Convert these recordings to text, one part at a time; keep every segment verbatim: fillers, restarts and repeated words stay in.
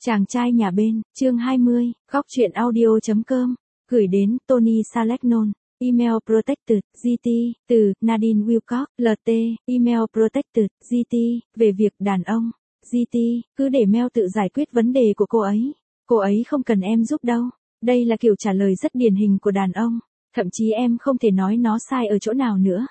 Chàng trai nhà bên, chương hai mươi, góc truyện audio chấm com, gửi đến Tony Salegnon, email protected, giê tê, từ Nadine Wilcox, lờ tê, email protected, giê tê, về việc đàn ông, giê tê, cứ để Mel tự giải quyết vấn đề của cô ấy, cô ấy không cần em giúp đâu, đây là kiểu trả lời rất điển hình của đàn ông, thậm chí em không thể nói nó sai ở chỗ nào nữa.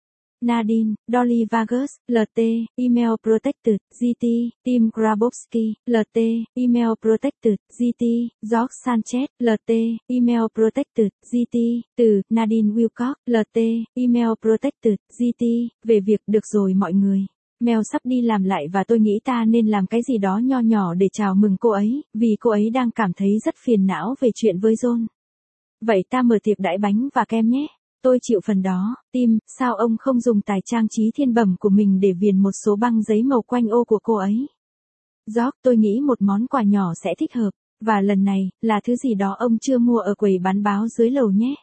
Nadine, Dolly Vargas, lờ tê, email protected, giê tê, Tim Grabowski, lờ tê, email protected, giê tê, George Sanchez, lờ tê, email protected, giê tê, từ Nadine Wilcox, lờ tê, email protected, giê tê, về việc được rồi mọi người. Mel sắp đi làm lại và tôi nghĩ ta nên làm cái gì đó nho nhỏ để chào mừng cô ấy, vì cô ấy đang cảm thấy rất phiền não về chuyện với John. Vậy ta mở tiệc đãi bánh và kem nhé. Tôi chịu phần đó. Tim, sao ông không dùng tài trang trí thiên bẩm của mình để viền một số băng giấy màu quanh ô của cô ấy? George, tôi nghĩ một món quà nhỏ sẽ thích hợp, và lần này, là thứ gì đó ông chưa mua ở quầy bán báo dưới lầu nhé.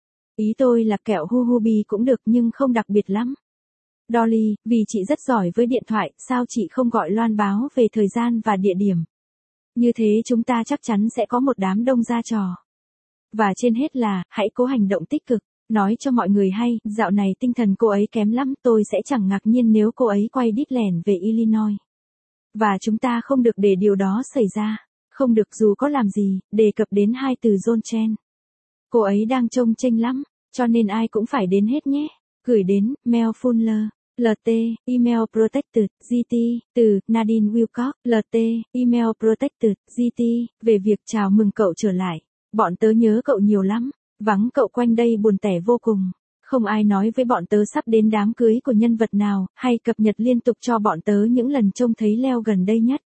Ý tôi là kẹo Huhubi cũng được nhưng không đặc biệt lắm. Dolly, vì chị rất giỏi với điện thoại, sao chị không gọi loan báo về thời gian và địa điểm? Như thế chúng ta chắc chắn sẽ có một đám đông ra trò. Và trên hết là, hãy cố hành động tích cực. Nói cho mọi người hay, dạo này tinh thần cô ấy kém lắm, tôi sẽ chẳng ngạc nhiên nếu cô ấy quay đít lẻn về Illinois. Và chúng ta không được để điều đó xảy ra. Không được dù có làm gì, đề cập đến hai từ John Chen. Cô ấy đang trông chênh lắm, cho nên ai cũng phải đến hết nhé. Gửi đến, Mel Fuller, lờ tê, email protected, giê tê, từ Nadine Wilcox, lờ tê, email protected, giê tê, về việc chào mừng cậu trở lại. Bọn tớ nhớ cậu nhiều lắm. Vắng cậu quanh đây buồn tẻ vô cùng. Không ai nói với bọn tớ sắp đến đám cưới của nhân vật nào, hay cập nhật liên tục cho bọn tớ những lần trông thấy Leo gần đây nhất.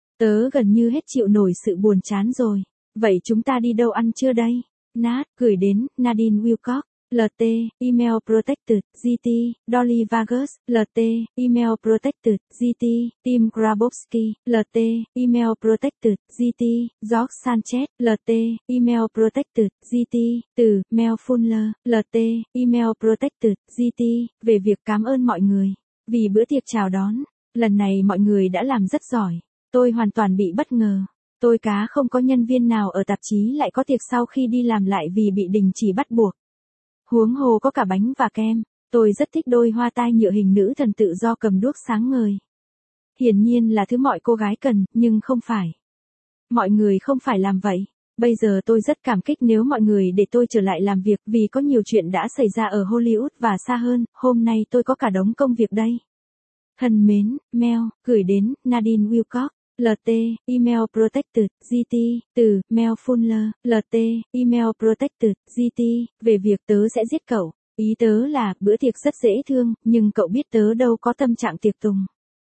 Tớ gần như hết chịu nổi sự buồn chán rồi. Vậy chúng ta đi đâu ăn trưa đây? Nat, gửi đến, Nadine Wilcox, lờ tê, email protected, giê tê, Dolly Vargas, lờ tê, email protected, giê tê, Tim Grabowski, lờ tê, email protected, giê tê, George Sanchez, lờ tê, email protected, giê tê, từ Mel Fuller, lờ tê, email protected, giê tê, về việc cảm ơn mọi người vì bữa tiệc chào đón. Lần này mọi người đã làm rất giỏi. Tôi hoàn toàn bị bất ngờ. Tôi cá không có nhân viên nào ở tạp chí lại có tiệc sau khi đi làm lại vì bị đình chỉ bắt buộc. Huống hồ có cả bánh và kem. Tôi rất thích đôi hoa tai nhựa hình nữ thần tự do cầm đuốc sáng ngời. Hiển nhiên là thứ mọi cô gái cần, nhưng không phải. Mọi người không phải làm vậy. Bây giờ tôi rất cảm kích nếu mọi người để tôi trở lại làm việc vì có nhiều chuyện đã xảy ra ở Hollywood và xa hơn, hôm nay tôi có cả đống công việc đây. Thân mến, Mel, gửi đến, Nadine Wilcox, lờ tê, email protected, giê tê, từ Mel Fuller, lờ tê, email protected, giê tê, về việc tớ sẽ giết cậu. Ý tớ là, bữa tiệc rất dễ thương, nhưng cậu biết tớ đâu có tâm trạng tiệc tùng.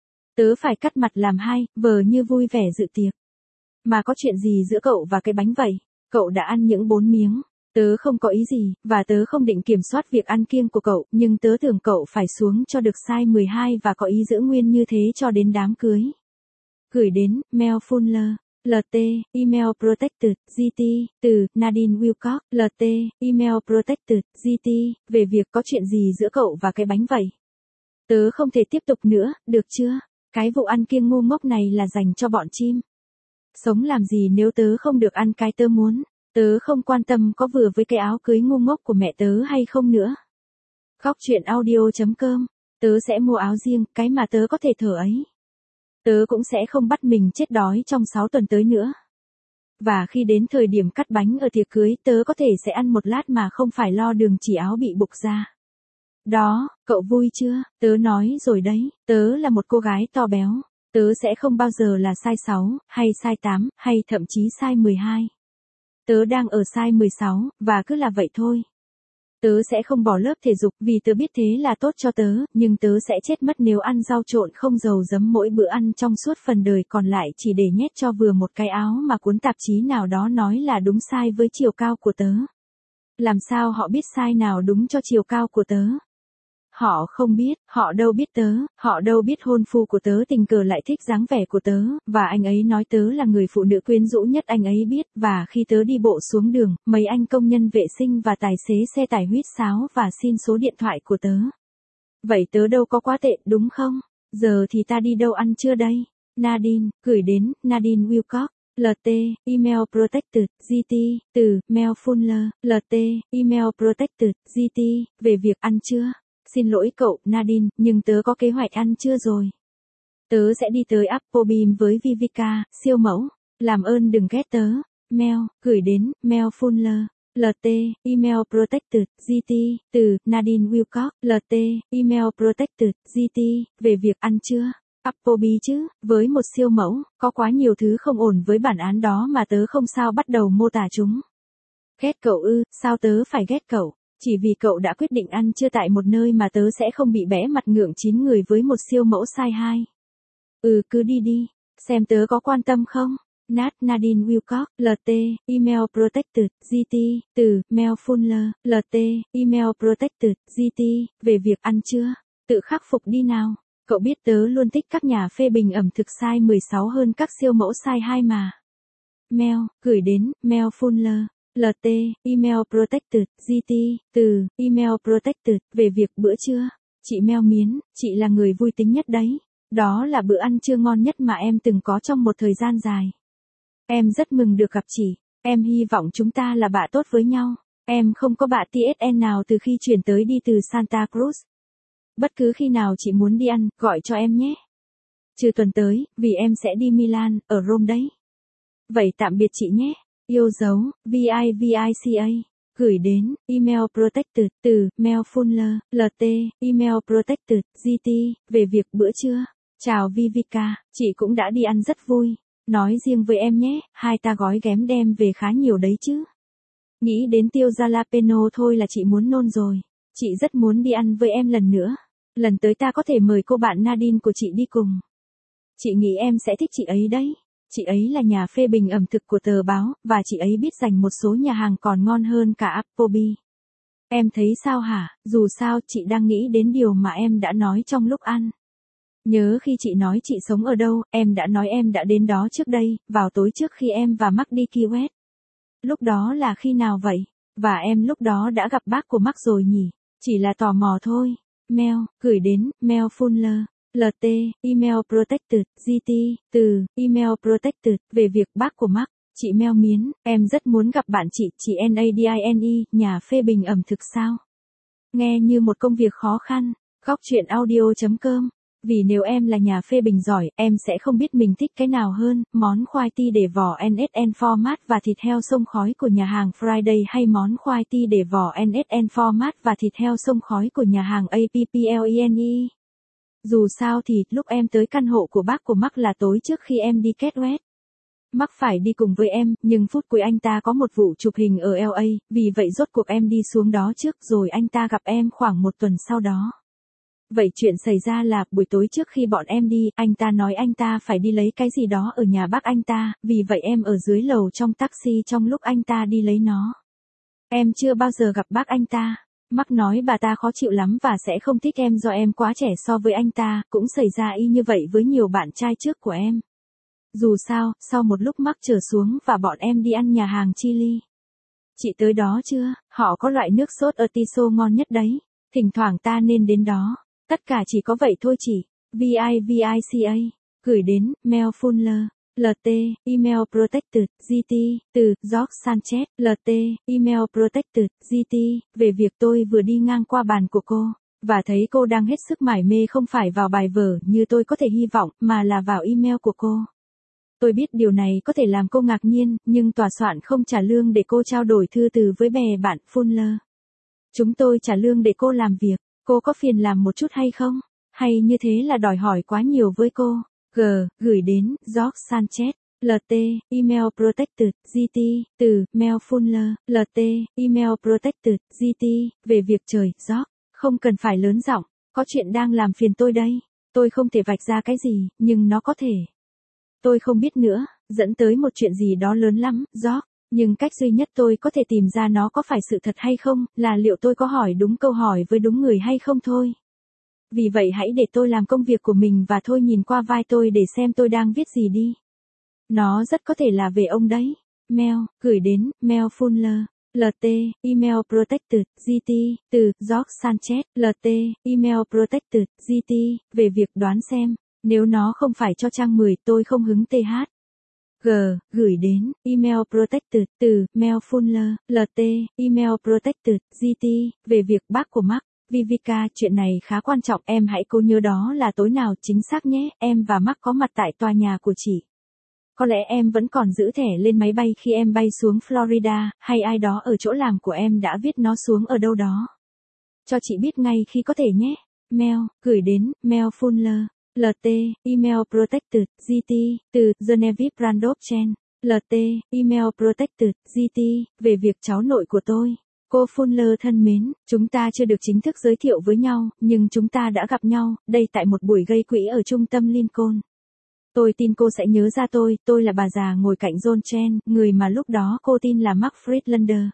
Tớ phải cắt mặt làm hai, vờ như vui vẻ dự tiệc. Mà có chuyện gì giữa cậu và cái bánh vậy? Cậu đã ăn những bốn miếng. Tớ không có ý gì, và tớ không định kiểm soát việc ăn kiêng của cậu, nhưng tớ tưởng cậu phải xuống cho được size mười hai và có ý giữ nguyên như thế cho đến đám cưới. Gửi đến, Mel Fuller, lờ tê, email protected, giê tê, từ Nadine Wilcox, lờ tê, email protected, giê tê, về việc có chuyện gì giữa cậu và cái bánh vậy? Tớ không thể tiếp tục nữa, được chưa? Cái vụ ăn kiêng ngu ngốc này là dành cho bọn chim. Sống làm gì nếu tớ không được ăn cái tớ muốn? Tớ không quan tâm có vừa với cái áo cưới ngu ngốc của mẹ tớ hay không nữa. Góc truyện audio chấm com, tớ sẽ mua áo riêng, cái mà tớ có thể thở ấy. Tớ cũng sẽ không bắt mình chết đói trong sáu tuần tới nữa. Và khi đến thời điểm cắt bánh ở tiệc cưới, tớ có thể sẽ ăn một lát mà không phải lo đường chỉ áo bị bục ra. Đó, cậu vui chưa? Tớ nói rồi đấy, tớ là một cô gái to béo. Tớ sẽ không bao giờ là size sáu, hay size tám, hay thậm chí size mười hai. Tớ đang ở size mười sáu, và cứ là vậy thôi. Tớ sẽ không bỏ lớp thể dục vì tớ biết thế là tốt cho tớ, nhưng tớ sẽ chết mất nếu ăn rau trộn không dầu giấm mỗi bữa ăn trong suốt phần đời còn lại chỉ để nhét cho vừa một cái áo mà cuốn tạp chí nào đó nói là đúng size với chiều cao của tớ. Làm sao họ biết size nào đúng cho chiều cao của tớ? Họ không biết, họ đâu biết tớ, họ đâu biết hôn phu của tớ tình cờ lại thích dáng vẻ của tớ, và anh ấy nói tớ là người phụ nữ quyến rũ nhất anh ấy biết, và khi tớ đi bộ xuống đường, mấy anh công nhân vệ sinh và tài xế xe tải huýt sáo và xin số điện thoại của tớ. Vậy tớ đâu có quá tệ, đúng không? Giờ thì ta đi đâu ăn trưa đây? Nadine, gửi đến, Nadine Wilcox, lờ tê, Email Protected, giê tê, từ, Mail Fuller, lờ tê, Email Protected, giê tê, về việc ăn trưa. Xin lỗi cậu, Nadine, nhưng tớ có kế hoạch ăn trưa rồi. Tớ sẽ đi tới Applebee's với Vivica, siêu mẫu. Làm ơn đừng ghét tớ. Mail, gửi đến, Mail Fuller, lờ tê, Email Protected, giê tê, từ, Nadine Wilcox, lờ tê, Email Protected, giê tê, về việc ăn trưa. Applebee's chứ, với một siêu mẫu, có quá nhiều thứ không ổn với bản án đó mà tớ không sao bắt đầu mô tả chúng. Ghét cậu ư, sao tớ phải ghét cậu? Chỉ vì cậu đã quyết định ăn trưa tại một nơi mà tớ sẽ không bị bẽ mặt ngượng chín người với một siêu mẫu size hai. Ừ, cứ đi đi, xem tớ có quan tâm không? Nat Nadine Wilcox, lờ tê, Email Protected, giê tê, từ, Mail Fuller, lờ tê, Email Protected, giê tê, về việc ăn trưa. Tự khắc phục đi nào. Cậu biết tớ luôn thích các nhà phê bình ẩm thực size mười sáu hơn các siêu mẫu size hai mà. Mail, gửi đến, Mail Fuller, lờ tê, Email Protected, giê tê, từ, Email Protected, về việc bữa trưa. Chị Mel Miến, chị là người vui tính nhất đấy. Đó là bữa ăn trưa ngon nhất mà em từng có trong một thời gian dài. Em rất mừng được gặp chị. Em hy vọng chúng ta là bạn tốt với nhau. Em không có bạn tê ét en nào từ khi chuyển tới đi từ Santa Cruz. Bất cứ khi nào chị muốn đi ăn, gọi cho em nhé. Trừ tuần tới, vì em sẽ đi Milan, ở Rome đấy. Vậy tạm biệt chị nhé. Yêu dấu, Vivica. Gửi đến, Email Protected, từ, Mail Fuller, lờ tê, Email Protected, giê tê, về việc bữa trưa. Chào Vivica, chị cũng đã đi ăn rất vui. Nói riêng với em nhé, hai ta gói ghém đem về khá nhiều đấy chứ. Nghĩ đến tiêu jalapeno thôi là chị muốn nôn rồi. Chị rất muốn đi ăn với em lần nữa. Lần tới ta có thể mời cô bạn Nadine của chị đi cùng. Chị nghĩ em sẽ thích chị ấy đấy. Chị ấy là nhà phê bình ẩm thực của tờ báo, và chị ấy biết dành một số nhà hàng còn ngon hơn cả Applebee's. Em thấy sao hả? Dù sao, chị đang nghĩ đến điều mà em đã nói trong lúc ăn. Nhớ khi chị nói chị sống ở đâu, em đã nói em đã đến đó trước đây, vào tối trước khi em và Mark đi Key West. Lúc đó là khi nào vậy? Và em lúc đó đã gặp bác của Mark rồi nhỉ? Chỉ là tò mò thôi. Mail, gửi đến, Mail Fuller, lờ tê, Email Protected, giê tê, từ, Email Protected, về việc bác của Mark. Chị Mel Miến, em rất muốn gặp bạn chị, chị Nadine, nhà phê bình ẩm thực sao? Nghe như một công việc khó khăn. Góc chuyện audio chấm com. Vì nếu em là nhà phê bình giỏi, em sẽ không biết mình thích cái nào hơn, món khoai ti để vỏ en ét en format và thịt heo xông khói của nhà hàng Friday hay món khoai ti để vỏ en ét en format và thịt heo xông khói của nhà hàng Applene. Dù sao thì, lúc em tới căn hộ của bác của Mark là tối trước khi em đi Key West. Mark phải đi cùng với em, nhưng phút cuối anh ta có một vụ chụp hình ở lờ a, vì vậy rốt cuộc em đi xuống đó trước rồi anh ta gặp em khoảng một tuần sau đó. Vậy chuyện xảy ra là, buổi tối trước khi bọn em đi, anh ta nói anh ta phải đi lấy cái gì đó ở nhà bác anh ta, vì vậy em ở dưới lầu trong taxi trong lúc anh ta đi lấy nó. Em chưa bao giờ gặp bác anh ta. Mark nói bà ta khó chịu lắm và sẽ không thích em do em quá trẻ so với anh ta, cũng xảy ra y như vậy với nhiều bạn trai trước của em. Dù sao, sau một lúc Mark trở xuống và bọn em đi ăn nhà hàng Chili. Chị tới đó chưa? Họ có loại nước sốt artiso ngon nhất đấy. Thỉnh thoảng ta nên đến đó. Tất cả chỉ có vậy thôi chị. Vivica. Gửi đến, Mail Fuller, lờ tê, Email Protected, giê tê, từ, George Sanchez, lờ tê, Email Protected, giê tê, về việc tôi vừa đi ngang qua bàn của cô, và thấy cô đang hết sức mải mê không phải vào bài vở như tôi có thể hy vọng, mà là vào email của cô. Tôi biết điều này có thể làm cô ngạc nhiên, nhưng tòa soạn không trả lương để cô trao đổi thư từ với bè bạn Fuller. Chúng tôi trả lương để cô làm việc. Cô có phiền làm một chút hay không? Hay như thế là đòi hỏi quá nhiều với cô? G. Gửi đến, George Sanchez, lờ tê, Email Protected, giê tê, từ, Mail Fuller, lờ tê, Email Protected, giê tê, về việc trời, George, không cần phải lớn giọng, có chuyện đang làm phiền tôi đây. Tôi không thể vạch ra cái gì, nhưng nó có thể. Tôi không biết nữa, dẫn tới một chuyện gì đó lớn lắm, George. Nhưng cách duy nhất tôi có thể tìm ra nó có phải sự thật hay không, là liệu tôi có hỏi đúng câu hỏi với đúng người hay không thôi. Vì vậy hãy để tôi làm công việc của mình và thôi nhìn qua vai tôi để xem tôi đang viết gì đi. Nó rất có thể là về ông đấy. Mail, gửi đến, Mail Fuller, lờ tê, Email Protected, giê tê, từ, George Sanchez, lờ tê, Email Protected, giê tê, về việc đoán xem, nếu nó không phải cho trang mười tôi không hứng th. G. Gửi đến, email protected, từ, mail Fuller, lt, email protected, gt, về việc bác của Mark. Vivica, chuyện này khá quan trọng, em hãy cố nhớ đó là tối nào chính xác nhé, em và Mark có mặt tại tòa nhà của chị. Có lẽ em vẫn còn giữ thẻ lên máy bay khi em bay xuống Florida, hay ai đó ở chỗ làm của em đã viết nó xuống ở đâu đó. Cho chị biết ngay khi có thể nhé. Mail, gửi đến, mail Fuller, lt, email protected, gt, từ, Genevieve Randolph Chen, lt, email protected, gt, về việc cháu nội của tôi. Cô Fuller thân mến, chúng ta chưa được chính thức giới thiệu với nhau, nhưng chúng ta đã gặp nhau, đây tại một buổi gây quỹ ở trung tâm Lincoln. Tôi tin cô sẽ nhớ ra tôi, tôi là bà già ngồi cạnh John Chen, người mà lúc đó cô tin là Mark Friedlander.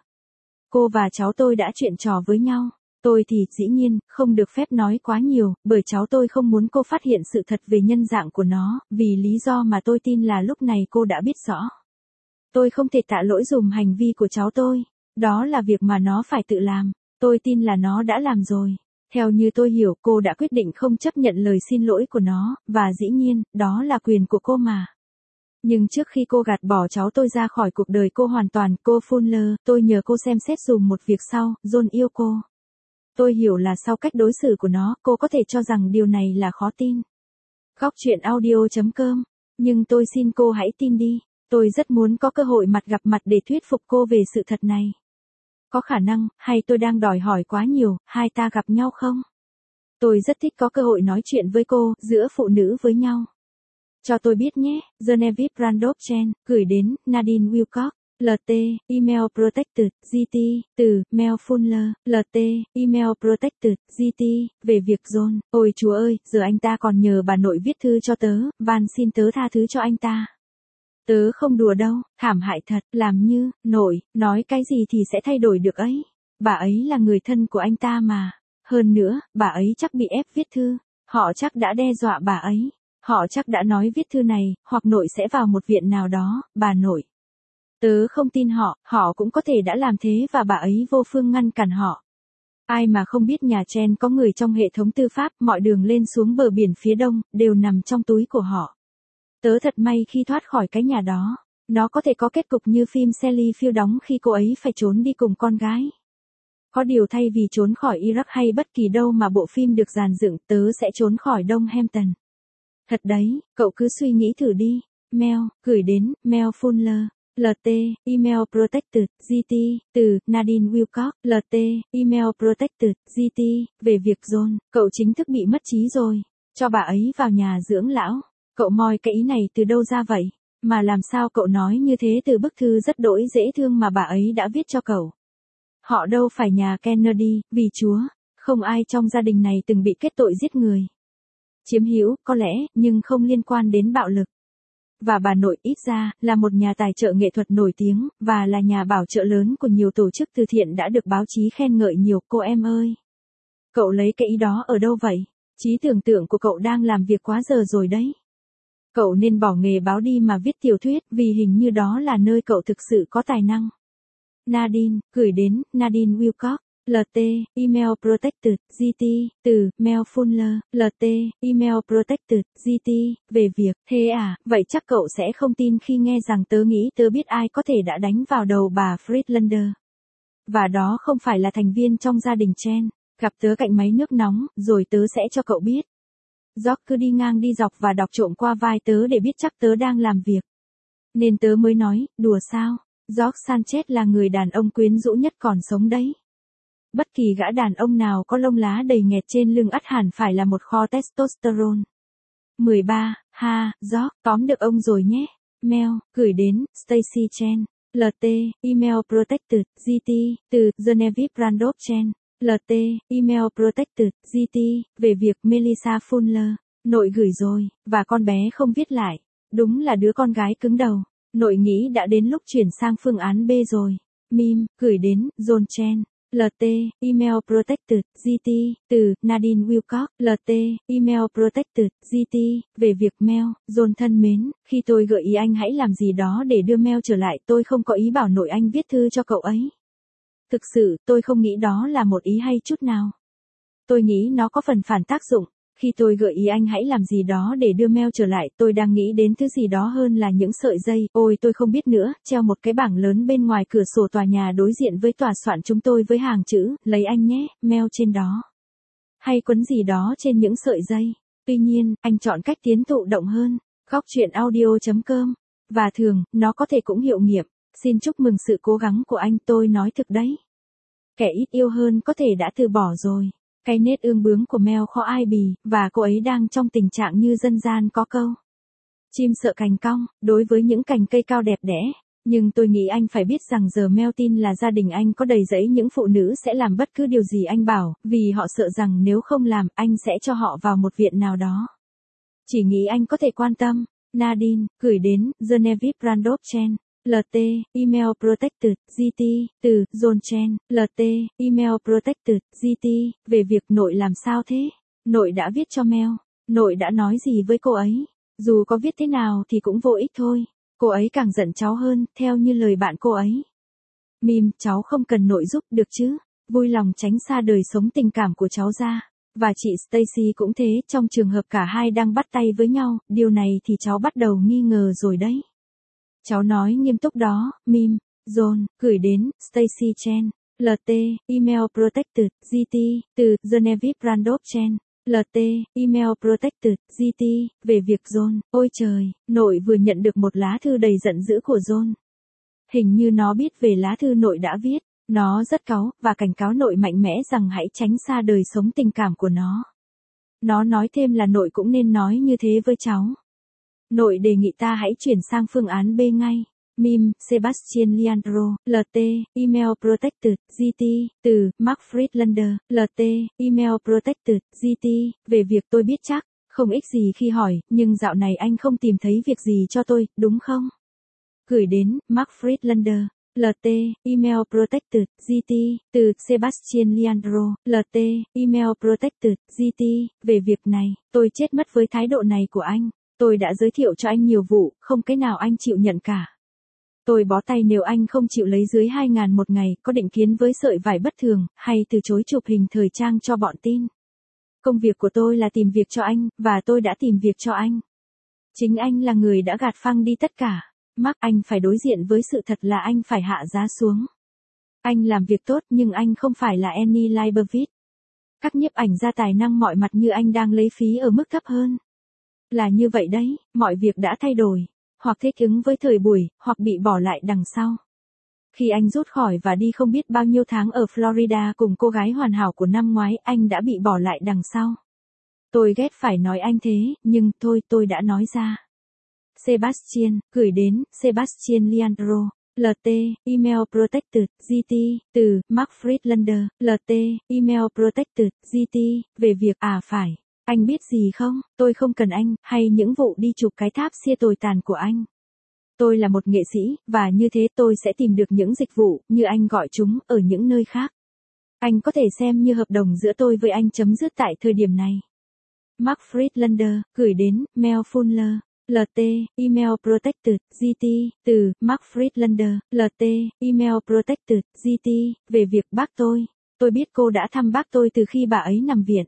Cô và cháu tôi đã chuyện trò với nhau. Tôi thì, dĩ nhiên, không được phép nói quá nhiều, bởi cháu tôi không muốn cô phát hiện sự thật về nhân dạng của nó, vì lý do mà tôi tin là lúc này cô đã biết rõ. Tôi không thể tạ lỗi dùm hành vi của cháu tôi. Đó là việc mà nó phải tự làm. Tôi tin là nó đã làm rồi. Theo như tôi hiểu, cô đã quyết định không chấp nhận lời xin lỗi của nó, và dĩ nhiên, đó là quyền của cô mà. Nhưng trước khi cô gạt bỏ cháu tôi ra khỏi cuộc đời cô hoàn toàn, cô Fuller, tôi nhờ cô xem xét dùm một việc sau, John yêu cô. Tôi hiểu là sau cách đối xử của nó, cô có thể cho rằng điều này là khó tin. Góc chuyện audio chấm com. Nhưng tôi xin cô hãy tin đi. Tôi rất muốn có cơ hội mặt gặp mặt để thuyết phục cô về sự thật này. Có khả năng, hay tôi đang đòi hỏi quá nhiều, hai ta gặp nhau không? Tôi rất thích có cơ hội nói chuyện với cô, giữa phụ nữ với nhau. Cho tôi biết nhé, Genevieve Randolph Chen, gửi đến, Nadine Wilcox, lt, email protected, gt, từ, mail Fuller, lt, email protected, gt, về việc John. Ôi chúa ơi, giờ anh ta còn nhờ bà nội viết thư cho tớ, van xin tớ tha thứ cho anh ta. Tớ không đùa đâu, thảm hại thật, làm như, nội, nói cái gì thì sẽ thay đổi được ấy. Bà ấy là người thân của anh ta mà. Hơn nữa, bà ấy chắc bị ép viết thư. Họ chắc đã đe dọa bà ấy. Họ chắc đã nói viết thư này, hoặc nội sẽ vào một viện nào đó, bà nội. Tớ không tin họ, họ cũng có thể đã làm thế và bà ấy vô phương ngăn cản họ. Ai mà không biết nhà Chen có người trong hệ thống tư pháp, mọi đường lên xuống bờ biển phía đông, đều nằm trong túi của họ. Tớ thật may khi thoát khỏi cái nhà đó. Nó có thể có kết cục như phim Sally Field đóng khi cô ấy phải trốn đi cùng con gái. Có điều thay vì trốn khỏi Iraq hay bất kỳ đâu mà bộ phim được dàn dựng, tớ sẽ trốn khỏi Đông Hampton. Thật đấy, cậu cứ suy nghĩ thử đi. Mail, gửi đến, mail Fuller, lt, email protected, gt, từ, Nadine Wilcox, lt, email protected, gt, về việc John, cậu chính thức bị mất trí rồi. Cho bà ấy vào nhà dưỡng lão. Cậu moi cái ý này từ đâu ra vậy? Mà làm sao cậu nói như thế từ bức thư rất đỗi dễ thương mà bà ấy đã viết cho cậu? Họ đâu phải nhà Kennedy, vì Chúa, không ai trong gia đình này từng bị kết tội giết người. Chiếm hữu, có lẽ, nhưng không liên quan đến bạo lực. Và bà nội, ít ra, là một nhà tài trợ nghệ thuật nổi tiếng, và là nhà bảo trợ lớn của nhiều tổ chức từ thiện đã được báo chí khen ngợi nhiều, cô em ơi. Cậu lấy cái ý đó ở đâu vậy? Trí tưởng tượng của cậu đang làm việc quá giờ rồi đấy. Cậu nên bỏ nghề báo đi mà viết tiểu thuyết, vì hình như đó là nơi cậu thực sự có tài năng. Nadine, gửi đến, Nadine Wilcox, lt, email protected, gt, từ, mail Fuller, lt, email protected, gt, về việc, thế à, vậy chắc cậu sẽ không tin khi nghe rằng tớ nghĩ tớ biết ai có thể đã đánh vào đầu bà Friedlander. Và đó không phải là thành viên trong gia đình Chen. Gặp tớ cạnh máy nước nóng, rồi tớ sẽ cho cậu biết. George cứ đi ngang đi dọc và đọc trộm qua vai tớ để biết chắc tớ đang làm việc. Nên tớ mới nói, đùa sao? George Sanchez là người đàn ông quyến rũ nhất còn sống đấy. Bất kỳ gã đàn ông nào có lông lá đầy nghẹt trên lưng ắt hẳn phải là một kho testosterone. mười ba. Ha, George, tóm được ông rồi nhé. Mail, gửi đến, Stacy Chen, lt, email protected, gt, từ, Genevieve Randolph Chen, lt, email protected, gt, về việc Melissa Fuller, nội gửi rồi, và con bé không viết lại. Đúng là đứa con gái cứng đầu. Nội nghĩ đã đến lúc chuyển sang phương án B rồi. Meme, gửi đến, John Chen, lt, email protected, gt, từ, Nadine Wilcox, lt, email protected, gt, về việc mail, John thân mến, khi tôi gợi ý anh hãy làm gì đó để đưa mail trở lại, tôi không có ý bảo nội anh viết thư cho cậu ấy. Thực sự, tôi không nghĩ đó là một ý hay chút nào. Tôi nghĩ nó có phần phản tác dụng. Khi tôi gợi ý anh hãy làm gì đó để đưa mail trở lại, tôi đang nghĩ đến thứ gì đó hơn là những sợi dây, ôi tôi không biết nữa, treo một cái bảng lớn bên ngoài cửa sổ tòa nhà đối diện với tòa soạn chúng tôi với hàng chữ, lấy anh nhé, mail trên đó. Hay quấn gì đó trên những sợi dây. Tuy nhiên, anh chọn cách tiến thụ động hơn, góc chuyện audio chấm com. Và thường, nó có thể cũng hiệu nghiệm. Xin chúc mừng sự cố gắng của anh, tôi nói thực đấy. Kẻ ít yêu hơn có thể đã từ bỏ rồi. Cái nết ương bướng của Mel khó ai bì, và cô ấy đang trong tình trạng như dân gian có câu. Chim sợ cành cong, đối với những cành cây cao đẹp đẽ. Nhưng tôi nghĩ anh phải biết rằng giờ Mel tin là gia đình anh có đầy rẫy những phụ nữ sẽ làm bất cứ điều gì anh bảo, vì họ sợ rằng nếu không làm, anh sẽ cho họ vào một viện nào đó. Chỉ nghĩ anh có thể quan tâm. Nadine, gửi đến, Genevieve Randolph Chen. lờ tê, email protected, giê tê, từ, John Chen, lờ tê, email protected, giê tê, về việc nội làm sao thế? Nội đã viết cho Mel. Nội đã nói gì với cô ấy? Dù có viết thế nào thì cũng vô ích thôi. Cô ấy càng giận cháu hơn, theo như lời bạn cô ấy. Mim, cháu không cần nội giúp được chứ? Vui lòng tránh xa đời sống tình cảm của cháu ra. Và chị Stacy cũng thế, trong trường hợp cả hai đang bắt tay với nhau, điều này thì cháu bắt đầu nghi ngờ rồi đấy. Cháu nói nghiêm túc đó, Mim, John, gửi đến, Stacy Chen, lờ tê, email protected, giê tê, từ, Genevieve Randolph Chen, lờ tê, email protected, giê tê, về việc John, ôi trời, nội vừa nhận được một lá thư đầy giận dữ của John. Hình như nó biết về lá thư nội đã viết, nó rất cáu, và cảnh cáo nội mạnh mẽ rằng hãy tránh xa đời sống tình cảm của nó. Nó nói thêm là nội cũng nên nói như thế với cháu. Nội đề nghị ta hãy chuyển sang phương án B ngay. Mim, Sebastian Leandro, lờ tê, email protected, giê tê, từ, Mark Friedlander, lờ tê, email protected, giê tê, về việc tôi biết chắc, không ích gì khi hỏi, nhưng dạo này anh không tìm thấy việc gì cho tôi, đúng không? Gửi đến, Mark Friedlander, lờ tê, email protected, giê tê, từ, Sebastian Leandro, lờ tê, email protected, giê tê, về việc này, tôi chết mất với thái độ này của anh. Tôi đã giới thiệu cho anh nhiều vụ, không cái nào anh chịu nhận cả. Tôi bó tay nếu anh không chịu lấy dưới hai ngàn một ngày, có định kiến với sợi vải bất thường, hay từ chối chụp hình thời trang cho bọn tin. Công việc của tôi là tìm việc cho anh, và tôi đã tìm việc cho anh. Chính anh là người đã gạt phăng đi tất cả. Mark, anh phải đối diện với sự thật là anh phải hạ giá xuống. Anh làm việc tốt nhưng anh không phải là Annie Leibovitz. Các nhiếp ảnh gia tài năng mọi mặt như anh đang lấy phí ở mức thấp hơn. Là như vậy đấy, mọi việc đã thay đổi, hoặc thích ứng với thời buổi, hoặc bị bỏ lại đằng sau. Khi anh rút khỏi và đi không biết bao nhiêu tháng ở Florida cùng cô gái hoàn hảo của năm ngoái, anh đã bị bỏ lại đằng sau. Tôi ghét phải nói anh thế, nhưng thôi tôi đã nói ra. Sebastian, gửi đến, Sebastian Leandro, lờ tê, email protected, giê tê, từ, Mark Friedlander, lờ tê, email protected, giê tê, về việc, à phải. Anh biết gì không, tôi không cần anh, hay những vụ đi chụp cái tháp sia tồi tàn của anh. Tôi là một nghệ sĩ, và như thế tôi sẽ tìm được những dịch vụ, như anh gọi chúng, ở những nơi khác. Anh có thể xem như hợp đồng giữa tôi với anh chấm dứt tại thời điểm này. Mark Friedlander, gửi đến, Mel Fuller, lờ tê, email protected, giê tê, từ, Mark Friedlander, lờ tê, email protected, giê tê, về việc bác tôi. Tôi biết cô đã thăm bác tôi từ khi bà ấy nằm viện.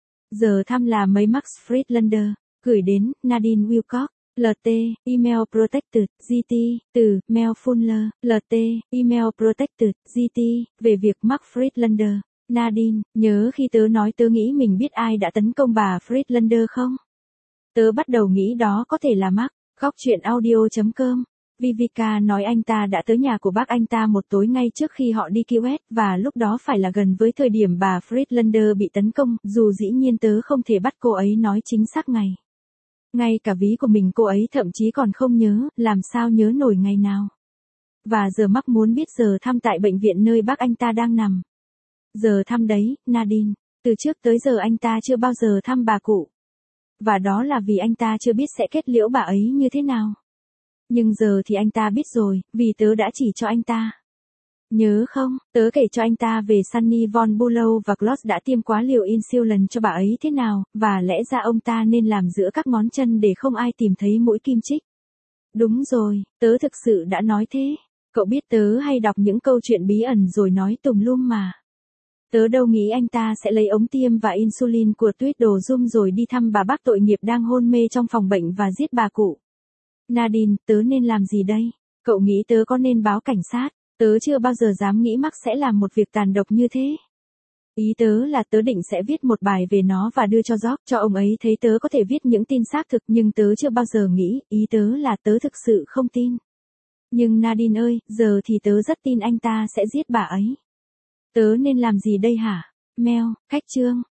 Giờ thăm là mấy Max Friedlander, gửi đến, Nadine Wilcox, lờ tê, email protected, giê tê, từ, Mel Fuller, lờ tê, email protected, giê tê, về việc Mark Friedlander. Nadine, nhớ khi tớ nói tớ nghĩ mình biết ai đã tấn công bà Friedlander không? Tớ bắt đầu nghĩ đó có thể là Mark, góc chuyện audio chấm com. Vivica nói anh ta đã tới nhà của bác anh ta một tối ngay trước khi họ đi Key West, và lúc đó phải là gần với thời điểm bà Friedlander bị tấn công, dù dĩ nhiên tớ không thể bắt cô ấy nói chính xác ngày. Ngay cả ví của mình cô ấy thậm chí còn không nhớ, làm sao nhớ nổi ngày nào. Và giờ Mark muốn biết giờ thăm tại bệnh viện nơi bác anh ta đang nằm. Giờ thăm đấy, Nadine, từ trước tới giờ anh ta chưa bao giờ thăm bà cụ. Và đó là vì anh ta chưa biết sẽ kết liễu bà ấy như thế nào. Nhưng giờ thì anh ta biết rồi, vì tớ đã chỉ cho anh ta. Nhớ không, tớ kể cho anh ta về Sunny von Bulow và Klaus đã tiêm quá liều insulin cho bà ấy thế nào, và lẽ ra ông ta nên làm giữa các ngón chân để không ai tìm thấy mũi kim chích. Đúng rồi, tớ thực sự đã nói thế. Cậu biết tớ hay đọc những câu chuyện bí ẩn rồi nói tùm lum mà. Tớ đâu nghĩ anh ta sẽ lấy ống tiêm và insulin của Tuyết Đồ Dung rồi đi thăm bà bác tội nghiệp đang hôn mê trong phòng bệnh và giết bà cụ. Nadine, tớ nên làm gì đây? Cậu nghĩ tớ có nên báo cảnh sát? Tớ chưa bao giờ dám nghĩ Mark sẽ làm một việc tàn độc như thế. Ý tớ là tớ định sẽ viết một bài về nó và đưa cho George, cho ông ấy thấy tớ có thể viết những tin xác thực, nhưng tớ chưa bao giờ nghĩ, ý tớ là tớ thực sự không tin. Nhưng Nadine ơi, giờ thì tớ rất tin anh ta sẽ giết bà ấy. Tớ nên làm gì đây hả? Mail, cách chương.